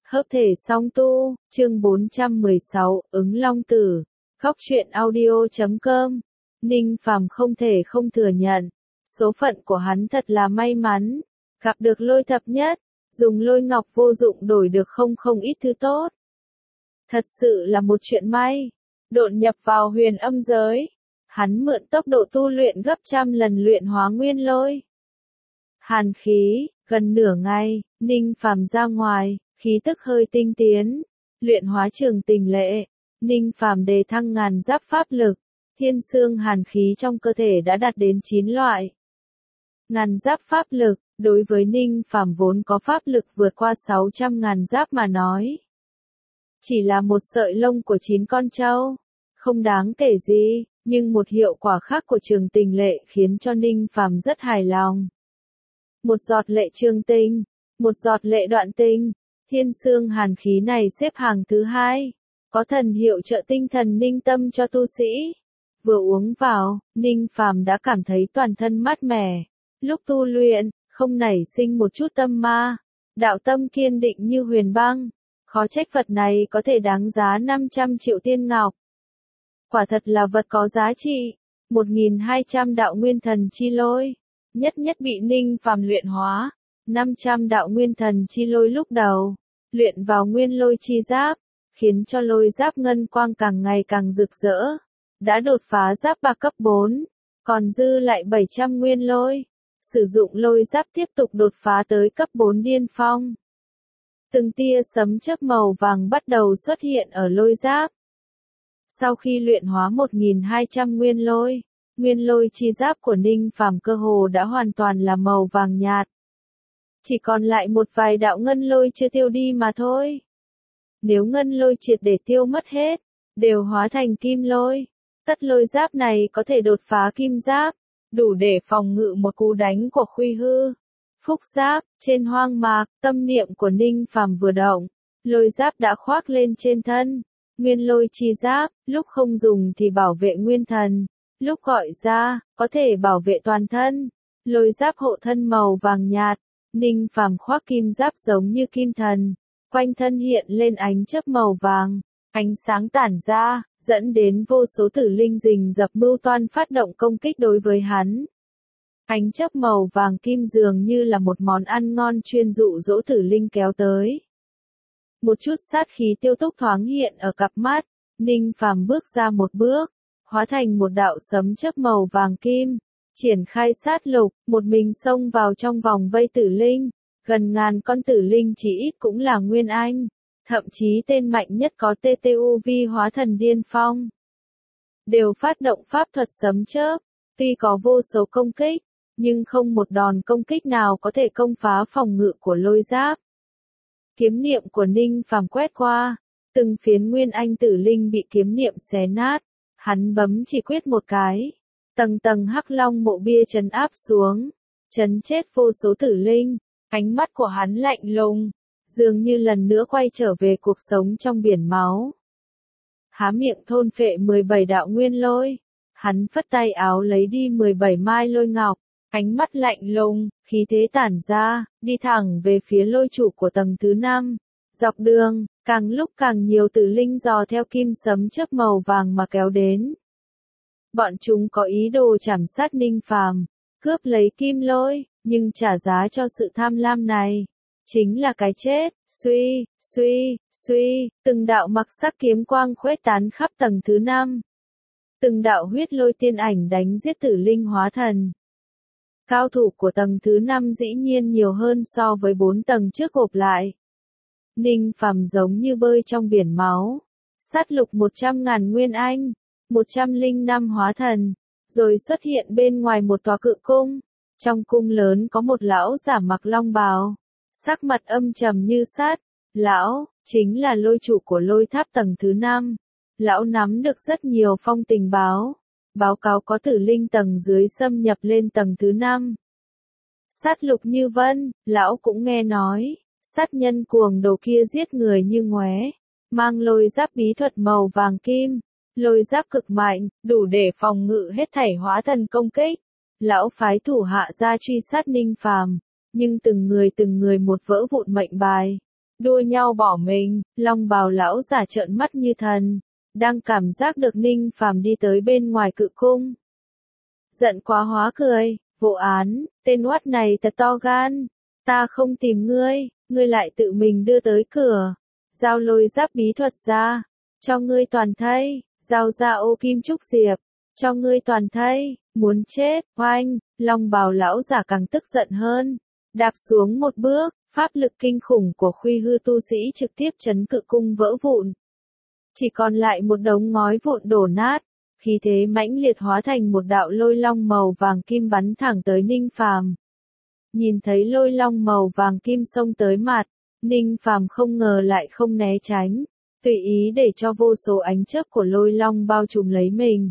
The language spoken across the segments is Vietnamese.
Hợp thể song tu, chương 416, ứng long tử, góc truyện audio.com. Ninh Phàm không thể không thừa nhận, số phận của hắn thật là may mắn, gặp được lôi thập nhất, dùng lôi ngọc vô dụng đổi được không ít thứ tốt. Thật sự là một chuyện may, độn nhập vào huyền âm giới, hắn mượn tốc độ tu luyện gấp trăm lần luyện hóa nguyên lôi. Hàn khí, gần nửa ngày, Ninh Phàm ra ngoài, khí tức hơi tinh tiến, luyện hóa trường tình lệ, Ninh Phàm đề thăng ngàn giáp pháp lực, thiên xương hàn khí trong cơ thể đã đạt đến 9 loại. Ngàn giáp pháp lực, đối với Ninh Phàm vốn có pháp lực vượt qua 600 ngàn giáp mà nói. Chỉ là một sợi lông của 9 con trâu, không đáng kể gì, nhưng một hiệu quả khác của trường tình lệ khiến cho Ninh Phàm rất hài lòng. Một giọt lệ trường tình, một giọt lệ đoạn tình, thiên xương hàn khí này xếp hàng thứ 2, có thần hiệu trợ tinh thần ninh tâm cho tu sĩ. Vừa uống vào, Ninh Phàm đã cảm thấy toàn thân mát mẻ, lúc tu luyện, không nảy sinh một chút tâm ma, đạo tâm kiên định như huyền băng, khó trách vật này có thể đáng giá 500 triệu tiên ngọc. Quả thật là vật có giá trị, 1.200 đạo nguyên thần chi lôi, nhất bị Ninh Phàm luyện hóa, 500 đạo nguyên thần chi lôi lúc đầu, luyện vào nguyên lôi chi giáp, khiến cho lôi giáp ngân quang càng ngày càng rực rỡ, đã đột phá giáp 3 cấp 4, còn dư lại 700 nguyên lôi, sử dụng lôi giáp tiếp tục đột phá tới cấp 4 điên phong. Từng tia sấm chớp màu vàng bắt đầu xuất hiện ở lôi giáp. Sau khi luyện hóa 1.200 nguyên lôi chi giáp của Ninh Phàm cơ hồ đã hoàn toàn là màu vàng nhạt. Chỉ còn lại một vài đạo ngân lôi chưa tiêu đi mà thôi. Nếu ngân lôi triệt để tiêu mất hết, đều hóa thành kim lôi, tất lôi giáp này có thể đột phá kim giáp, đủ để phòng ngự một cú đánh của Khuy Hư. Phúc giáp, trên hoang mạc, tâm niệm của Ninh Phàm vừa động, lôi giáp đã khoác lên trên thân. Nguyên lôi chi giáp, lúc không dùng thì bảo vệ nguyên thần, lúc gọi ra, có thể bảo vệ toàn thân. Lôi giáp hộ thân màu vàng nhạt, Ninh Phàm khoác kim giáp giống như kim thần, quanh thân hiện lên ánh chớp màu vàng, ánh sáng tản ra, dẫn đến vô số tử linh rình rập mưu toan phát động công kích đối với hắn. Ánh chớp màu vàng kim dường như là một món ăn ngon chuyên dụ dỗ tử linh kéo tới. Một chút sát khí tiêu túc thoáng hiện ở cặp mắt, Ninh Phàm bước ra một bước, hóa thành một đạo sấm chớp màu vàng kim, triển khai sát lục, một mình xông vào trong vòng vây tử linh, gần ngàn con tử linh chỉ ít cũng là nguyên anh, thậm chí tên mạnh nhất có TTUV hóa thần điên phong. Đều phát động pháp thuật sấm chớp, tuy có vô số công kích, nhưng không một đòn công kích nào có thể công phá phòng ngự của lôi giáp. Kiếm niệm của Ninh Phàm quét qua, từng phiến nguyên anh tử linh bị kiếm niệm xé nát, hắn bấm chỉ quyết một cái, tầng hắc long mộ bia trấn áp xuống, trấn chết vô số tử linh, ánh mắt của hắn lạnh lùng, dường như lần nữa quay trở về cuộc sống trong biển máu. Há miệng thôn phệ 17 đạo nguyên lôi, hắn phất tay áo lấy đi 17 mai lôi ngọc. Ánh mắt lạnh lùng, khí thế tản ra, đi thẳng về phía lôi trụ của tầng thứ 5. Dọc đường, càng lúc càng nhiều tử linh dò theo kim sấm chớp màu vàng mà kéo đến. Bọn chúng có ý đồ chảm sát Ninh Phàm, cướp lấy kim lôi, nhưng trả giá cho sự tham lam này chính là cái chết. Suy, từng đạo mặc sắc kiếm quang khuếch tán khắp tầng thứ 5. Từng đạo huyết lôi tiên ảnh đánh giết tử linh hóa thần. Cao thủ của tầng thứ 5 dĩ nhiên nhiều hơn so với 4 tầng trước gộp lại. Ninh Phàm giống như bơi trong biển máu, sát lục 100.000 nguyên anh, 105 hóa thần, rồi xuất hiện bên ngoài một tòa cự cung. Trong cung lớn có một lão giả mặc long bào, sắc mặt âm trầm như sắt. Lão, chính là lôi trụ của lôi tháp tầng thứ 5. Lão nắm được rất nhiều phong tình báo cáo có tử linh tầng dưới xâm nhập lên tầng thứ 5. Sát lục như vân, lão cũng nghe nói, sát nhân cuồng đồ kia giết người như ngoé, mang lôi giáp bí thuật màu vàng kim, lôi giáp cực mạnh, đủ để phòng ngự hết thảy hóa thần công kích. Lão phái thủ hạ ra truy sát Ninh Phàm, nhưng từng người một vỡ vụn mệnh bài, đua nhau bỏ mình. Long bào lão giả trợn mắt như thần, đang cảm giác được Ninh Phàm đi tới bên ngoài cự cung. Giận quá hóa cười, vô án, tên oát này thật to gan, ta không tìm ngươi, ngươi lại tự mình đưa tới cửa. Giao lôi giáp bí thuật ra, cho ngươi toàn thây, giao ra ô kim trúc diệp, cho ngươi toàn thây, muốn chết, oanh, long bào lão giả càng tức giận hơn, đạp xuống một bước, pháp lực kinh khủng của khuy hư tu sĩ trực tiếp chấn cự cung vỡ vụn. Chỉ còn lại một đống ngói vụn đổ nát, khí thế mãnh liệt hóa thành một đạo lôi long màu vàng kim bắn thẳng tới Ninh Phàm. Nhìn thấy lôi long màu vàng kim xông tới mặt, Ninh Phàm không ngờ lại không né tránh, tùy ý để cho vô số ánh chớp của lôi long bao trùm lấy mình.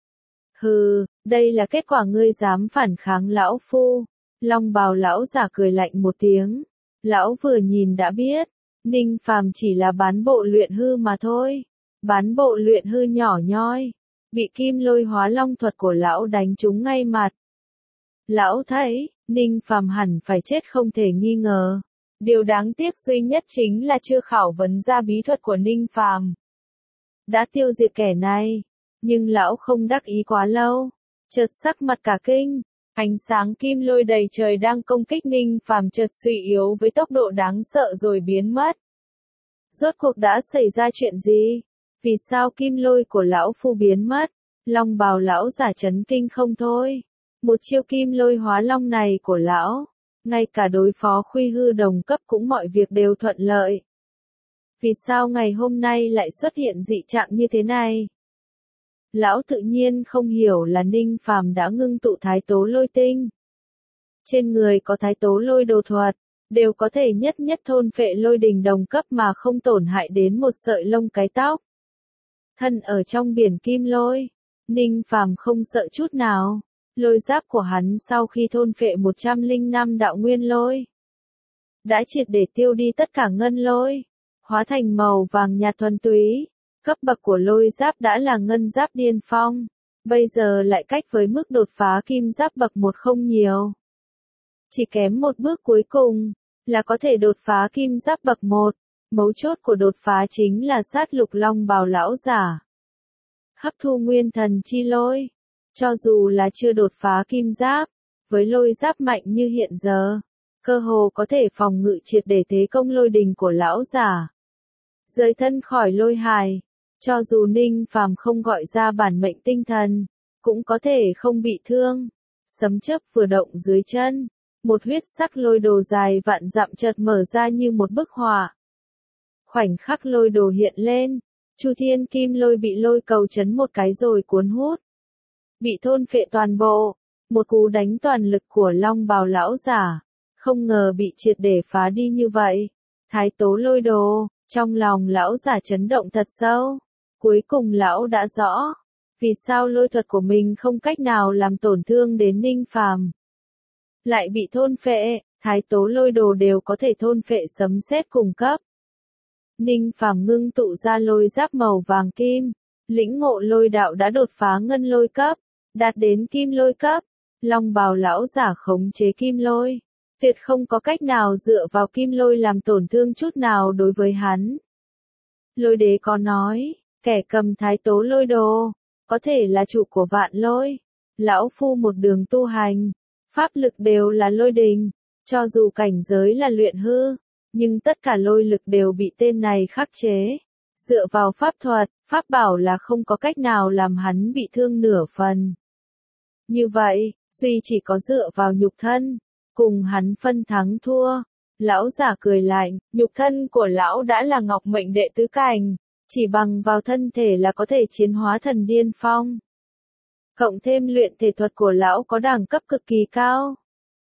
Hừ, đây là kết quả ngươi dám phản kháng lão phu. Long bào lão giả cười lạnh một tiếng. Lão vừa nhìn đã biết, Ninh Phàm chỉ là bán bộ luyện hư mà thôi. Bán bộ luyện hư nhỏ nhoi, bị kim lôi hóa long thuật của lão đánh trúng ngay mặt. Lão thấy, Ninh Phàm hẳn phải chết không thể nghi ngờ. Điều đáng tiếc duy nhất chính là chưa khảo vấn ra bí thuật của Ninh Phàm. Đã tiêu diệt kẻ này, nhưng lão không đắc ý quá lâu, chợt sắc mặt cả kinh, ánh sáng kim lôi đầy trời đang công kích Ninh Phàm chợt suy yếu với tốc độ đáng sợ rồi biến mất. Rốt cuộc đã xảy ra chuyện gì? Vì sao kim lôi của lão phu biến mất? Long bào lão giả chấn kinh không thôi. Một chiêu kim lôi hóa long này của lão, ngay cả đối phó khuy hư đồng cấp cũng mọi việc đều thuận lợi. Vì sao ngày hôm nay lại xuất hiện dị trạng như thế này? Lão tự nhiên không hiểu là Ninh Phàm đã ngưng tụ thái tố lôi tinh. Trên người có thái tố lôi đồ thuật, đều có thể nhất nhất thôn phệ lôi đình đồng cấp mà không tổn hại đến một sợi lông cái tóc. Thân ở trong biển kim lôi, Ninh Phàm không sợ chút nào. Lôi giáp của hắn sau khi thôn phệ 105 đạo nguyên lôi, đã triệt để tiêu đi tất cả ngân lôi, hóa thành màu vàng nhạt thuần túy. Cấp bậc của lôi giáp đã là ngân giáp điên phong, bây giờ lại cách với mức đột phá kim giáp bậc 1 không nhiều. Chỉ kém một bước cuối cùng, là có thể đột phá kim giáp bậc 1, mấu chốt của đột phá chính là sát lục long bào lão giả. Hấp thu nguyên thần chi lôi, cho dù là chưa đột phá kim giáp, với lôi giáp mạnh như hiện giờ, cơ hồ có thể phòng ngự triệt để thế công lôi đình của lão giả. Rời thân khỏi lôi hài, cho dù Ninh Phàm không gọi ra bản mệnh tinh thần, cũng có thể không bị thương. Sấm chớp vừa động dưới chân, một huyết sắc lôi đồ dài vạn dặm chợt mở ra như một bức họa. Khoảnh khắc lôi đồ hiện lên, Chu Thiên Kim Lôi bị lôi cầu chấn một cái rồi cuốn hút, bị thôn phệ toàn bộ. Một cú đánh toàn lực của long bào lão giả, không ngờ bị triệt để phá đi như vậy. Thái tố lôi đồ, trong lòng lão giả chấn động thật sâu. Cuối cùng lão đã rõ, vì sao lôi thuật của mình không cách nào làm tổn thương đến Ninh Phàm, lại bị thôn phệ. Thái tố lôi đồ đều có thể thôn phệ sấm sét cùng cấp. Ninh Phàm ngưng tụ ra lôi giáp màu vàng kim, lĩnh ngộ lôi đạo đã đột phá ngân lôi cấp, đạt đến kim lôi cấp. Long bào lão giả khống chế kim lôi, tuyệt không có cách nào dựa vào kim lôi làm tổn thương chút nào đối với hắn. Lôi đế có nói, kẻ cầm thái tố lôi đồ, có thể là chủ của vạn lôi. Lão phu một đường tu hành, pháp lực đều là lôi đình, cho dù cảnh giới là luyện hư, nhưng tất cả lôi lực đều bị tên này khắc chế. Dựa vào pháp thuật, pháp bảo là không có cách nào làm hắn bị thương nửa phần. Như vậy, duy chỉ có dựa vào nhục thân, cùng hắn phân thắng thua. Lão giả cười lạnh, nhục thân của lão đã là ngọc mệnh đệ tứ cảnh, chỉ bằng vào thân thể là có thể chiến hóa thần điên phong. Cộng thêm luyện thể thuật của lão có đẳng cấp cực kỳ cao.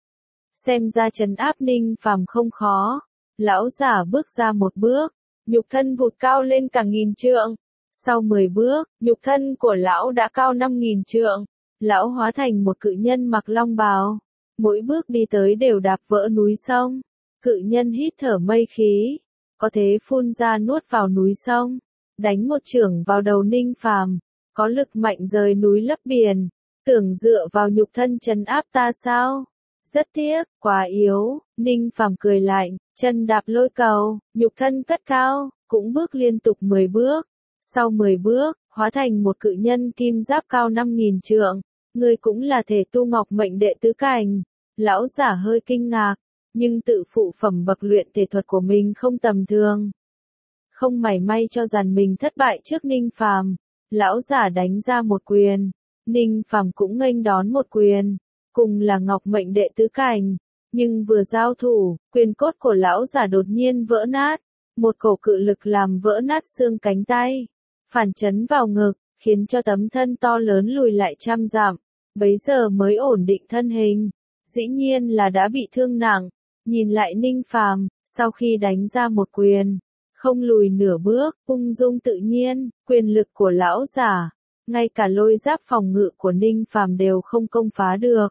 Xem ra trấn áp Ninh Phàm không khó. Lão giả bước ra một bước, nhục thân vụt cao lên cả 1000 trượng. Sau 10 bước, nhục thân của lão đã cao 5000 trượng. Lão hóa thành một cự nhân mặc long bào. Mỗi bước đi tới đều đạp vỡ núi sông. Cự nhân hít thở mây khí, có thế phun ra nuốt vào núi sông, đánh một chưởng vào đầu Ninh Phàm, có lực mạnh rời núi lấp biển. Tưởng dựa vào nhục thân trấn áp ta sao? Rất tiếc, quá yếu, Ninh Phàm cười lạnh, chân đạp lôi cầu, nhục thân cất cao, cũng bước liên tục 10 bước. Sau 10 bước, hóa thành một cự nhân kim giáp cao 5.000 trượng. Ngươi cũng là thể tu ngọc mệnh đệ tứ cảnh. Lão giả hơi kinh ngạc, nhưng tự phụ phẩm bậc luyện thể thuật của mình không tầm thường. Không mảy may cho rằng mình thất bại trước Ninh Phàm. Lão giả đánh ra một quyền. Ninh Phàm cũng nghênh đón một quyền. Cùng là ngọc mệnh đệ tứ cảnh. Nhưng vừa giao thủ, quyền cốt của lão giả đột nhiên vỡ nát. Một cổ cự lực làm vỡ nát xương cánh tay. Phản chấn vào ngực, khiến cho tấm thân to lớn lùi lại 100 dặm. Bấy giờ mới ổn định thân hình. Dĩ nhiên là đã bị thương nặng. Nhìn lại Ninh Phàm, sau khi đánh ra một quyền, không lùi nửa bước, ung dung tự nhiên, quyền lực của lão giả, ngay cả lôi giáp phòng ngự của Ninh Phàm đều không công phá được.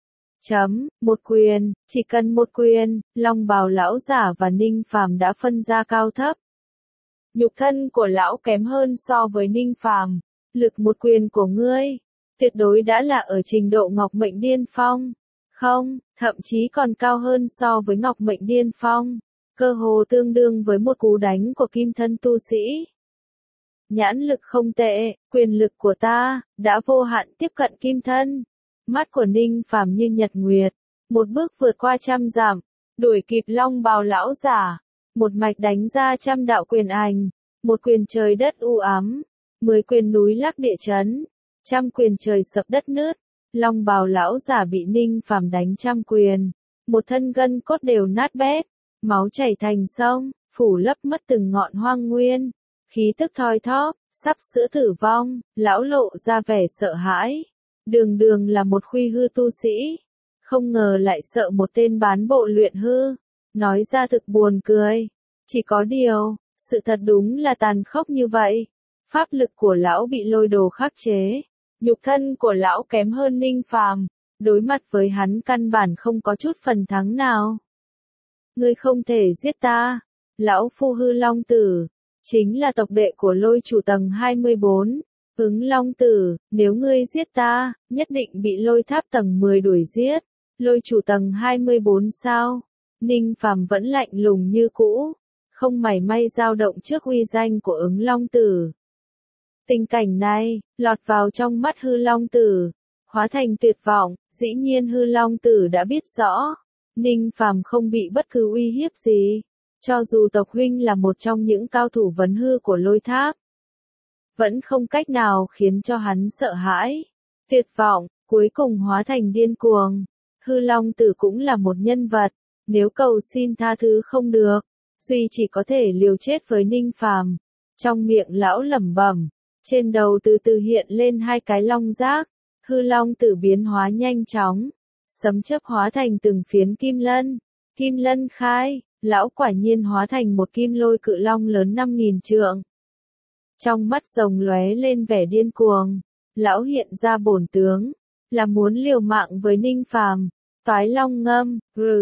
Một quyền, chỉ cần một quyền, long bào lão giả và Ninh Phàm đã phân ra cao thấp. Nhục thân của lão kém hơn so với Ninh Phàm, lực một quyền của ngươi, tuyệt đối đã là ở trình độ ngọc mệnh điên phong. Không, thậm chí còn cao hơn so với ngọc mệnh điên phong, cơ hồ tương đương với một cú đánh của kim thân tu sĩ. Nhãn lực không tệ, quyền lực của ta, đã vô hạn tiếp cận kim thân. Mắt của Ninh Phàm như nhật nguyệt, một bước vượt qua 100 dặm, đuổi kịp long bào lão giả, một mạch đánh ra 100 đạo quyền ảnh, một quyền trời đất u ám, 10 quyền núi lắc địa chấn, 100 quyền trời sập đất nứt. Long bào lão giả bị Ninh Phàm đánh 100 quyền, một thân gân cốt đều nát bét, máu chảy thành sông, phủ lấp mất từng ngọn hoang nguyên, khí tức thoi thóp, sắp sửa tử vong, lão lộ ra vẻ sợ hãi. Đường đường là một khuy hư tu sĩ, không ngờ lại sợ một tên bán bộ luyện hư, nói ra thực buồn cười. Chỉ có điều, sự thật đúng là tàn khốc như vậy, pháp lực của lão bị lôi đồ khắc chế. Nhục thân của lão kém hơn Ninh Phàm, đối mặt với hắn căn bản không có chút phần thắng nào. Ngươi không thể giết ta, lão phu hư long tử, chính là tộc đệ của lôi chủ tầng 24, Ứng long tử, nếu ngươi giết ta, nhất định bị lôi tháp tầng 10 đuổi giết, lôi chủ tầng 24 sao? Ninh Phàm vẫn lạnh lùng như cũ, không mảy may dao động trước uy danh của Ứng long tử. Tình cảnh này, lọt vào trong mắt hư long tử, hóa thành tuyệt vọng, dĩ nhiên hư long tử đã biết rõ, Ninh Phàm không bị bất cứ uy hiếp gì, cho dù tộc huynh là một trong những cao thủ vấn hư của lôi tháp, vẫn không cách nào khiến cho hắn sợ hãi, tuyệt vọng, cuối cùng hóa thành điên cuồng. Hư long tử cũng là một nhân vật, nếu cầu xin tha thứ không được, duy chỉ có thể liều chết với Ninh Phàm. Trong miệng lão lẩm bẩm, trên đầu từ từ hiện lên hai cái long giác, hư long tử biến hóa nhanh chóng, sấm chớp hóa thành từng phiến kim lân khai, lão quả nhiên hóa thành một kim lôi cự long lớn 5.000 trượng. Trong mắt rồng lóe lên vẻ điên cuồng, lão hiện ra bổn tướng, là muốn liều mạng với Ninh Phàm. Toái long ngâm,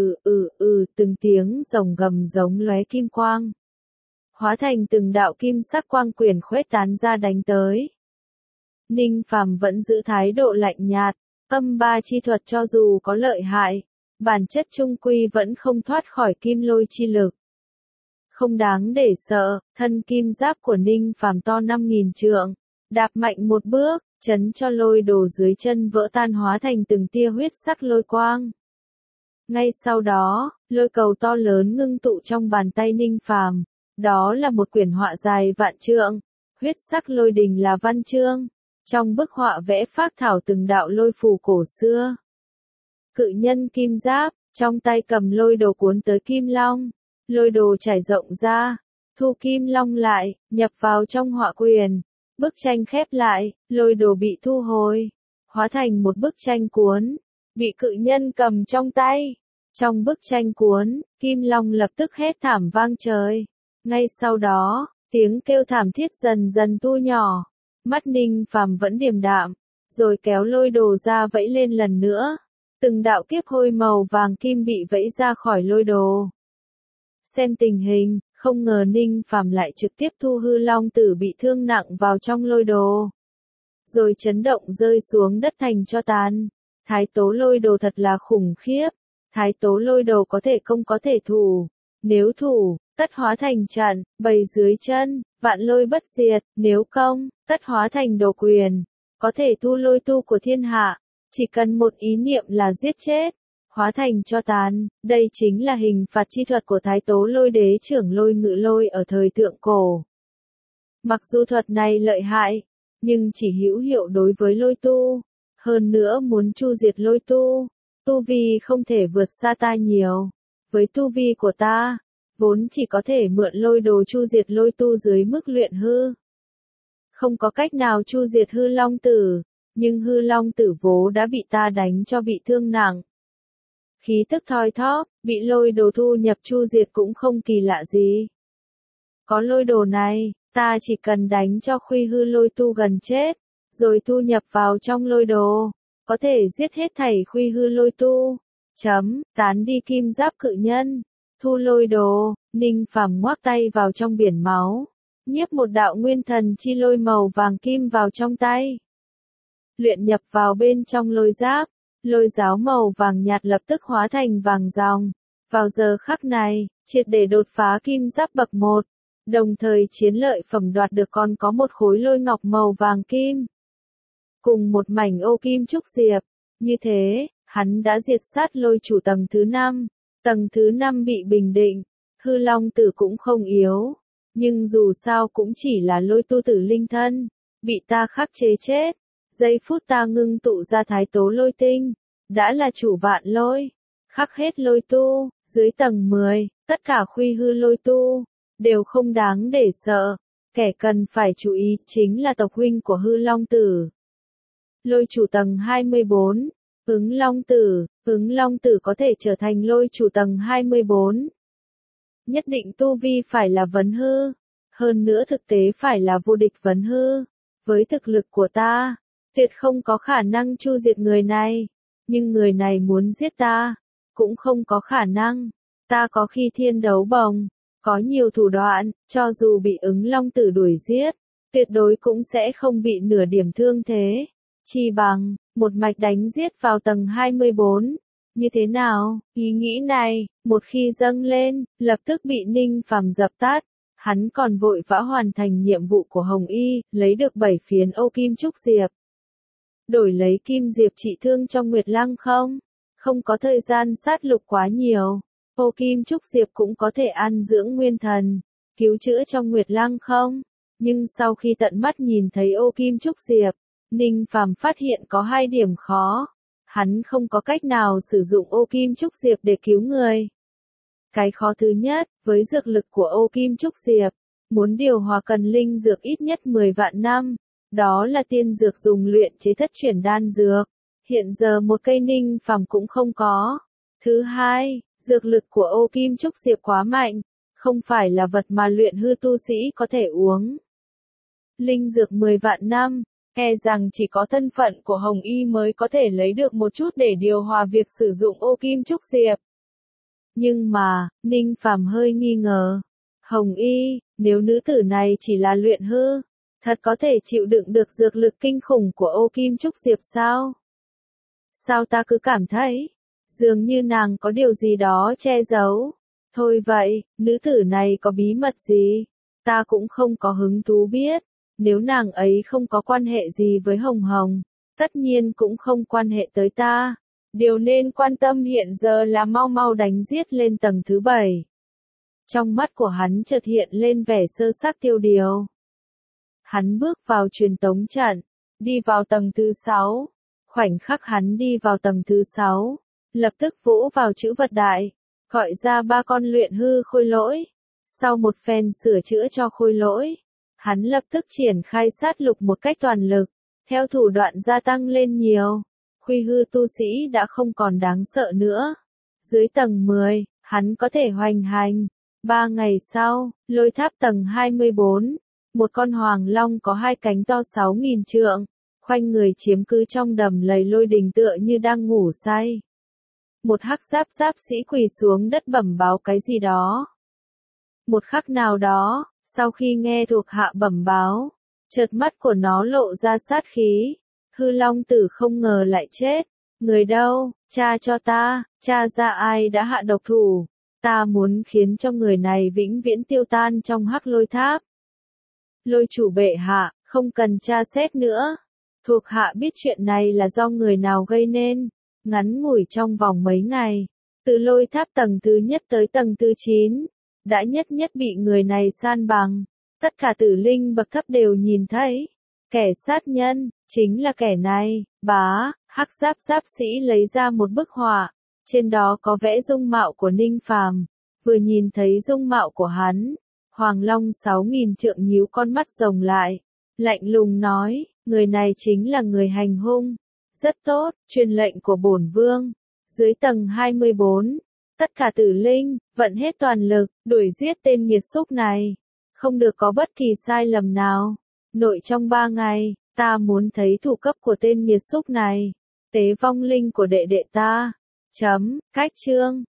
từng tiếng rồng gầm giống lóe kim quang, hóa thành từng đạo kim sắc quang quyền khuếch tán ra đánh tới. Ninh Phàm vẫn giữ thái độ lạnh nhạt, âm ba chi thuật cho dù có lợi hại, bản chất trung quy vẫn không thoát khỏi kim lôi chi lực. Không đáng để sợ, thân kim giáp của Ninh Phàm to 5.000 trượng, đạp mạnh một bước, chấn cho lôi đồ dưới chân vỡ tan hóa thành từng tia huyết sắc lôi quang. Ngay sau đó, lôi cầu to lớn ngưng tụ trong bàn tay Ninh Phàm, đó là một quyển họa dài vạn trượng, huyết sắc lôi đình là văn chương, trong bức họa vẽ phác thảo từng đạo lôi phù cổ xưa. Cự nhân kim giáp, trong tay cầm lôi đồ cuốn tới kim long, lôi đồ trải rộng ra, thu kim long lại, nhập vào trong họa quyển, bức tranh khép lại, lôi đồ bị thu hồi, hóa thành một bức tranh cuốn, bị cự nhân cầm trong tay. Trong bức tranh cuốn, kim long lập tức hét thảm vang trời. Ngay sau đó, tiếng kêu thảm thiết dần dần thu nhỏ. Mắt Ninh Phàm vẫn điềm đạm, rồi kéo lôi đồ ra vẫy lên lần nữa. Từng đạo kiếp hôi màu vàng kim bị vẫy ra khỏi lôi đồ. Xem tình hình, không ngờ Ninh Phàm lại trực tiếp thu hư long tử bị thương nặng vào trong lôi đồ. Rồi chấn động rơi xuống đất thành tro tàn. Thái tố lôi đồ thật là khủng khiếp. Thái tố lôi đồ có thể công có thể thủ. Nếu thủ, tất hóa thành trận, bày dưới chân, vạn lôi bất diệt. Nếu công, tất hóa thành đồ quyền. Có thể thu lôi tu của thiên hạ. Chỉ cần một ý niệm là giết chết. Hóa thành cho tàn. Đây chính là hình phạt chi thuật của Thái tố lôi đế trưởng lôi ngự lôi ở thời thượng cổ. Mặc dù thuật này lợi hại, nhưng chỉ hữu hiệu đối với lôi tu. Hơn nữa muốn chu diệt lôi tu, tu vi không thể vượt xa ta nhiều. Với tu vi của ta, vốn chỉ có thể mượn lôi đồ chu diệt lôi tu dưới mức luyện hư. Không có cách nào chu diệt hư long tử, nhưng hư long tử vố đã bị ta đánh cho bị thương nặng. Khí tức thoi thóp, bị lôi đồ thu nhập chu diệt cũng không kỳ lạ gì. Có lôi đồ này, ta chỉ cần đánh cho khuy hư lôi tu gần chết, rồi thu nhập vào trong lôi đồ, có thể giết hết thảy khuy hư lôi tu. Tán đi kim giáp cự nhân, thu lôi đồ, Ninh Phàm ngoác tay vào trong biển máu, nhiếp một đạo nguyên thần chi lôi màu vàng kim vào trong tay. Luyện nhập vào bên trong lôi giáp, lôi giáo màu vàng nhạt lập tức hóa thành vàng ròng. Vào giờ khắc này, triệt để đột phá kim giáp bậc 1, đồng thời chiến lợi phẩm đoạt được còn có một khối lôi ngọc màu vàng kim. Cùng một mảnh ô kim trúc diệp, như thế, hắn đã diệt sát lôi chủ tầng thứ 5. Tầng thứ 5 bị bình định, hư long tử cũng không yếu, nhưng dù sao cũng chỉ là lôi tu tử linh thân, bị ta khắc chế chết. Giây phút ta ngưng tụ ra thái tố lôi tinh, đã là chủ vạn lôi, khắc hết lôi tu, dưới tầng 10, tất cả khuy hư lôi tu, đều không đáng để sợ. Kẻ cần phải chú ý chính là tộc huynh của hư long tử. Lôi chủ tầng 24, ứng long tử có thể trở thành lôi chủ tầng 24. Nhất định tu vi phải là vấn hư, hơn nữa thực tế phải là vô địch vấn hư. Với thực lực của ta, tuyệt không có khả năng chu diệt người này, nhưng người này muốn giết ta, cũng không có khả năng. Ta có khi thiên đấu bồng, có nhiều thủ đoạn, cho dù bị ứng long tử đuổi giết, tuyệt đối cũng sẽ không bị nửa điểm thương thế. Chi bằng, một mạch đánh giết vào tầng 24. Như thế nào? Ý nghĩ này, một khi dâng lên, lập tức bị Ninh Phàm dập tắt. Hắn còn vội vã hoàn thành nhiệm vụ của Hồng Y, lấy được 7 phiến ô kim trúc diệp. Đổi lấy kim diệp trị thương trong Nguyệt Lăng không? Không có thời gian sát lục quá nhiều. Ô kim trúc diệp cũng có thể an dưỡng nguyên thần, cứu chữa trong Nguyệt Lăng không? Nhưng sau khi tận mắt nhìn thấy ô kim trúc diệp, Ninh Phàm phát hiện có 2 điểm khó. Hắn không có cách nào sử dụng ô kim trúc diệp để cứu người. Cái khó thứ nhất, với dược lực của ô kim trúc diệp, muốn điều hòa cần linh dược ít nhất 10 vạn năm. Đó là tiên dược dùng luyện chế thất chuyển đan dược. Hiện giờ một cây Ninh Phàm cũng không có. Thứ hai, dược lực của ô kim trúc diệp quá mạnh, không phải là vật mà luyện hư tu sĩ có thể uống. Linh dược 10 vạn năm, e rằng chỉ có thân phận của Hồng Y mới có thể lấy được một chút để điều hòa việc sử dụng ô kim trúc diệp. Nhưng mà, Ninh Phàm hơi nghi ngờ. Hồng Y, nếu nữ tử này chỉ là luyện hư, thật có thể chịu đựng được dược lực kinh khủng của ô kim trúc diệp sao? Sao ta cứ cảm thấy, dường như nàng có điều gì đó che giấu. Thôi vậy, nữ tử này có bí mật gì? Ta cũng không có hứng thú biết. Nếu nàng ấy không có quan hệ gì với Hồng Hồng, tất nhiên cũng không quan hệ tới ta. Điều nên quan tâm hiện giờ là mau mau đánh giết lên tầng thứ 7. Trong mắt của hắn chợt hiện lên vẻ sơ xác tiêu điều. Hắn bước vào truyền tống trận, đi vào tầng thứ 6. Khoảnh khắc hắn đi vào tầng thứ 6, lập tức vỗ vào chữ vật đại, gọi ra 3 con luyện hư khôi lỗi. Sau một phen sửa chữa cho khôi lỗi, hắn lập tức triển khai sát lục một cách toàn lực, theo thủ đoạn gia tăng lên nhiều. Khuy hư tu sĩ đã không còn đáng sợ nữa. Dưới tầng 10, hắn có thể hoành hành. 3 ngày sau, lôi tháp tầng 24, một con hoàng long có 2 cánh to 6.000 trượng, khoanh người chiếm cứ trong đầm lầy lôi đình tựa như đang ngủ say. Một hắc giáp sĩ quỳ xuống đất bẩm báo cái gì đó. Một khắc nào đó, sau khi nghe thuộc hạ bẩm báo, chợt mắt của nó lộ ra sát khí. Hư long tử không ngờ lại chết, Người đâu, tra cho ta, tra ra ai đã hạ độc thủ. Ta muốn khiến cho người này vĩnh viễn tiêu tan trong hắc lôi tháp. Lôi chủ bệ hạ, không cần tra xét nữa. Thuộc hạ biết chuyện này là do người nào gây nên. Ngắn ngủi trong vòng mấy ngày, từ lôi tháp tầng thứ nhất tới tầng thứ 9, đã nhất nhất bị người này san bằng. Tất cả tử linh bậc thấp đều nhìn thấy. Kẻ sát nhân, chính là kẻ này. Bá, hắc giáp giáp sĩ lấy ra một bức họa. Trên đó có vẽ dung mạo của Ninh Phàm. Vừa nhìn thấy dung mạo của hắn, Hoàng Long 6.000 trượng nhíu con mắt rồng lại. Lạnh lùng nói, người này chính là người hành hung. Rất tốt, truyền lệnh của bổn vương. Dưới tầng 24, tất cả tử linh, vận hết toàn lực, đuổi giết tên nghiệt xúc này. Không được có bất kỳ sai lầm nào. Nội trong 3 ngày, ta muốn thấy thủ cấp của tên nghiệt xúc này. Tế vong linh của đệ đệ ta. Cách chương.